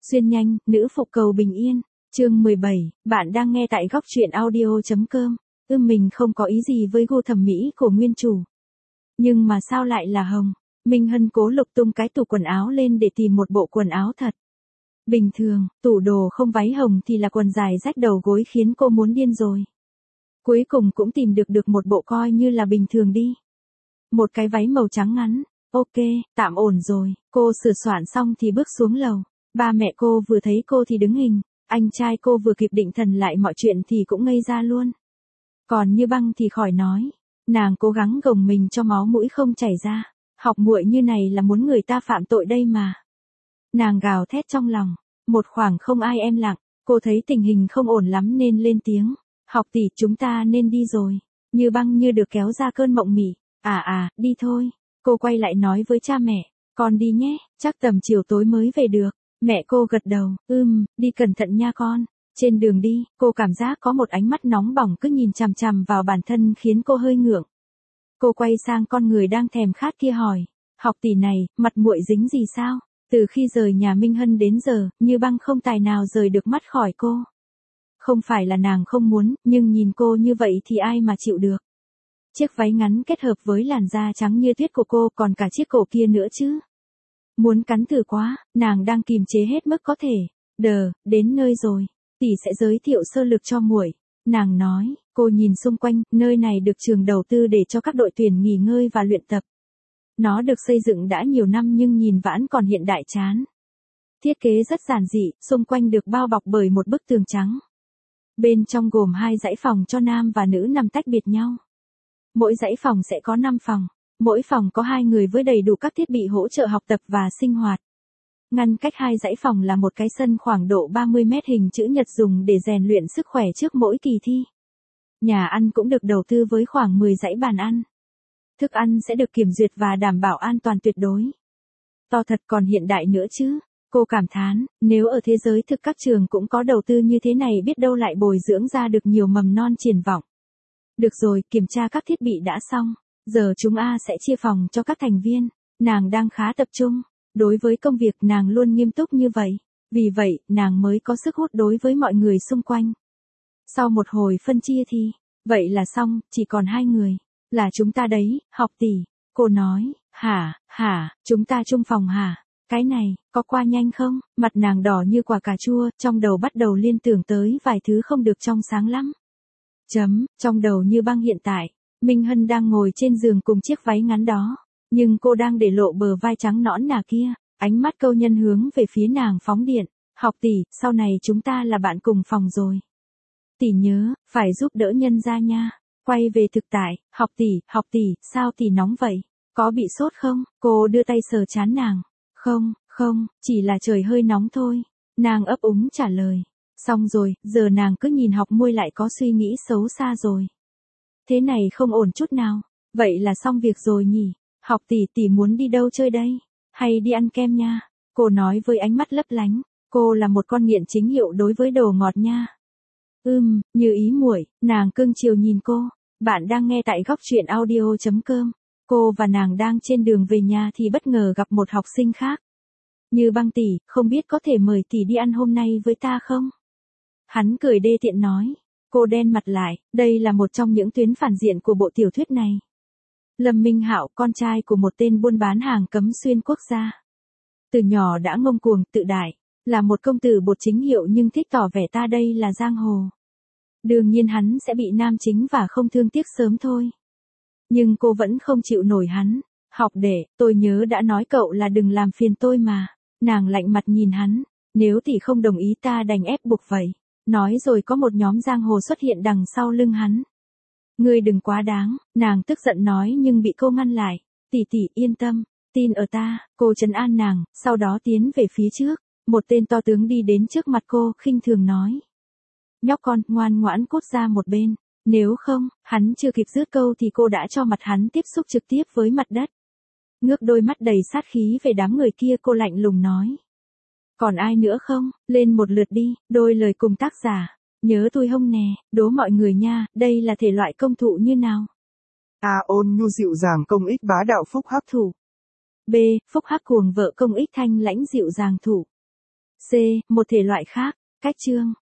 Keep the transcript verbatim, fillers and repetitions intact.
Xuyên nhanh, nữ phục cầu bình yên. Chương mười bảy, bạn đang nghe tại góc truyện audio.com. Ưm mình không có ý gì với gu thẩm mỹ của nguyên chủ. Nhưng mà sao lại là hồng? Minh Hân cố lục tung cái tủ quần áo lên để tìm một bộ quần áo thật. Bình thường, tủ đồ không váy hồng thì là quần dài rách đầu gối khiến cô muốn điên rồi. Cuối cùng cũng tìm được được một bộ coi như là bình thường đi. Một cái váy màu trắng ngắn. Ok, tạm ổn rồi. Cô sửa soạn xong thì bước xuống lầu. Ba mẹ cô vừa thấy cô thì đứng hình. Anh trai cô vừa kịp định thần lại mọi chuyện thì cũng ngây ra luôn. Còn Như Băng thì khỏi nói. Nàng cố gắng gồng mình cho máu mũi không chảy ra. Học muội như này là muốn người ta phạm tội đây mà. Nàng gào thét trong lòng. Một khoảng không ai em lặng. Cô thấy tình hình không ổn lắm nên lên tiếng. Học tỷ, chúng ta nên đi rồi. Như Băng như được kéo ra cơn mộng mị. À à, đi thôi. Cô quay lại nói với cha mẹ. Con đi nhé, chắc tầm chiều tối mới về được. Mẹ cô gật đầu. Ừm, đi cẩn thận nha con. Trên đường đi, cô cảm giác có một ánh mắt nóng bỏng cứ nhìn chằm chằm vào bản thân khiến cô hơi ngượng. Cô quay sang con người đang thèm khát kia hỏi. Học tỷ này, mặt muội dính gì sao? Từ khi rời nhà Minh Hân đến giờ, Như Băng không tài nào rời được mắt khỏi cô. Không phải là nàng không muốn, nhưng nhìn cô như vậy thì ai mà chịu được. Chiếc váy ngắn kết hợp với làn da trắng như tuyết của cô còn cả chiếc cổ kia nữa chứ. Muốn cắn thử quá, nàng đang kìm chế hết mức có thể. Đờ, đến nơi rồi. Tỷ sẽ giới thiệu sơ lược cho muội. Nàng nói, cô nhìn xung quanh, nơi này được trường đầu tư để cho các đội tuyển nghỉ ngơi và luyện tập. Nó được xây dựng đã nhiều năm nhưng nhìn vãn còn hiện đại chán. Thiết kế rất giản dị, xung quanh được bao bọc bởi một bức tường trắng. Bên trong gồm hai dãy phòng cho nam và nữ nằm tách biệt nhau. Mỗi dãy phòng sẽ có năm phòng. Mỗi phòng có hai người với đầy đủ các thiết bị hỗ trợ học tập và sinh hoạt. Ngăn cách hai dãy phòng là một cái sân khoảng độ ba mươi mét hình chữ nhật dùng để rèn luyện sức khỏe trước mỗi kỳ thi. Nhà ăn cũng được đầu tư với khoảng mười dãy bàn ăn. Thức ăn sẽ được kiểm duyệt và đảm bảo an toàn tuyệt đối. To thật còn hiện đại nữa chứ. Cô cảm thán, nếu ở thế giới thực các trường cũng có đầu tư như thế này biết đâu lại bồi dưỡng ra được nhiều mầm non triển vọng. Được rồi, kiểm tra các thiết bị đã xong. Giờ chúng A sẽ chia phòng cho các thành viên. Nàng đang khá tập trung. Đối với công việc nàng luôn nghiêm túc như vậy. Vì vậy, nàng mới có sức hút đối với mọi người xung quanh. Sau một hồi phân chia thì, vậy là xong, chỉ còn hai người. Là chúng ta đấy, học tỷ. Cô nói, hả, hả, chúng ta chung phòng hả? Cái này, có qua nhanh không? Mặt nàng đỏ như quả cà chua, trong đầu bắt đầu liên tưởng tới vài thứ không được trong sáng lắm. Chấm, trong đầu Như Băng hiện tại. Minh Hân đang ngồi trên giường cùng chiếc váy ngắn đó. Nhưng cô đang để lộ bờ vai trắng nõn nà kia. Ánh mắt câu nhân hướng về phía nàng phóng điện. Học tỷ, sau này chúng ta là bạn cùng phòng rồi. Tỷ nhớ, phải giúp đỡ nhân ra nha. Quay về thực tại, học tỷ, học tỷ, sao tỷ nóng vậy? Có bị sốt không? Cô đưa tay sờ trán nàng. Không, không, chỉ là trời hơi nóng thôi. Nàng ấp úng trả lời. Xong rồi, giờ nàng cứ nhìn học muội lại có suy nghĩ xấu xa rồi. Thế này không ổn chút nào. Vậy là xong việc rồi nhỉ? Học tỷ tỷ muốn đi đâu chơi đây? Hay đi ăn kem nha? Cô nói với ánh mắt lấp lánh. Cô là một con nghiện chính hiệu đối với đồ ngọt nha. Ừm, như ý muội, nàng cưng chiều nhìn cô. Bạn đang nghe tại góc truyện audio.com. Cô và nàng đang trên đường về nhà thì bất ngờ gặp một học sinh khác. Như Băng tỷ, không biết có thể mời tỷ đi ăn hôm nay với ta không? Hắn cười đê tiện nói. Cô đen mặt lại, đây là một trong những tuyến phản diện của bộ tiểu thuyết này. Lâm Minh Hạo, con trai của một tên buôn bán hàng cấm xuyên quốc gia. Từ nhỏ đã ngông cuồng, tự đại, là một công tử bột chính hiệu nhưng thích tỏ vẻ ta đây là giang hồ. Đương nhiên hắn sẽ bị nam chính và không thương tiếc sớm thôi. Nhưng cô vẫn không chịu nổi hắn. Học đệ, tôi nhớ đã nói cậu là đừng làm phiền tôi mà. Nàng lạnh mặt nhìn hắn. Nếu tỷ không đồng ý ta đành ép buộc vậy. Nói rồi có một nhóm giang hồ xuất hiện đằng sau lưng hắn. Ngươi đừng quá đáng, nàng tức giận nói nhưng bị cô ngăn lại. Tỷ tỷ yên tâm, tin ở ta, cô trấn an nàng, sau đó tiến về phía trước. Một tên to tướng đi đến trước mặt cô, khinh thường nói. Nhóc con, ngoan ngoãn cút ra một bên. Nếu không, hắn chưa kịp dứt câu thì cô đã cho mặt hắn tiếp xúc trực tiếp với mặt đất. Ngước đôi mắt đầy sát khí về đám người kia, cô lạnh lùng nói. Còn ai nữa không, lên một lượt đi, đôi lời cùng tác giả. Nhớ tôi hông nè, đố mọi người nha, đây là thể loại công thụ như nào? A. Ôn nhu dịu dàng công ích bá đạo phúc hắc Thủ. B. Phúc hắc cuồng vợ công ích thanh lãnh dịu dàng thủ. C. Một thể loại khác. Cách chương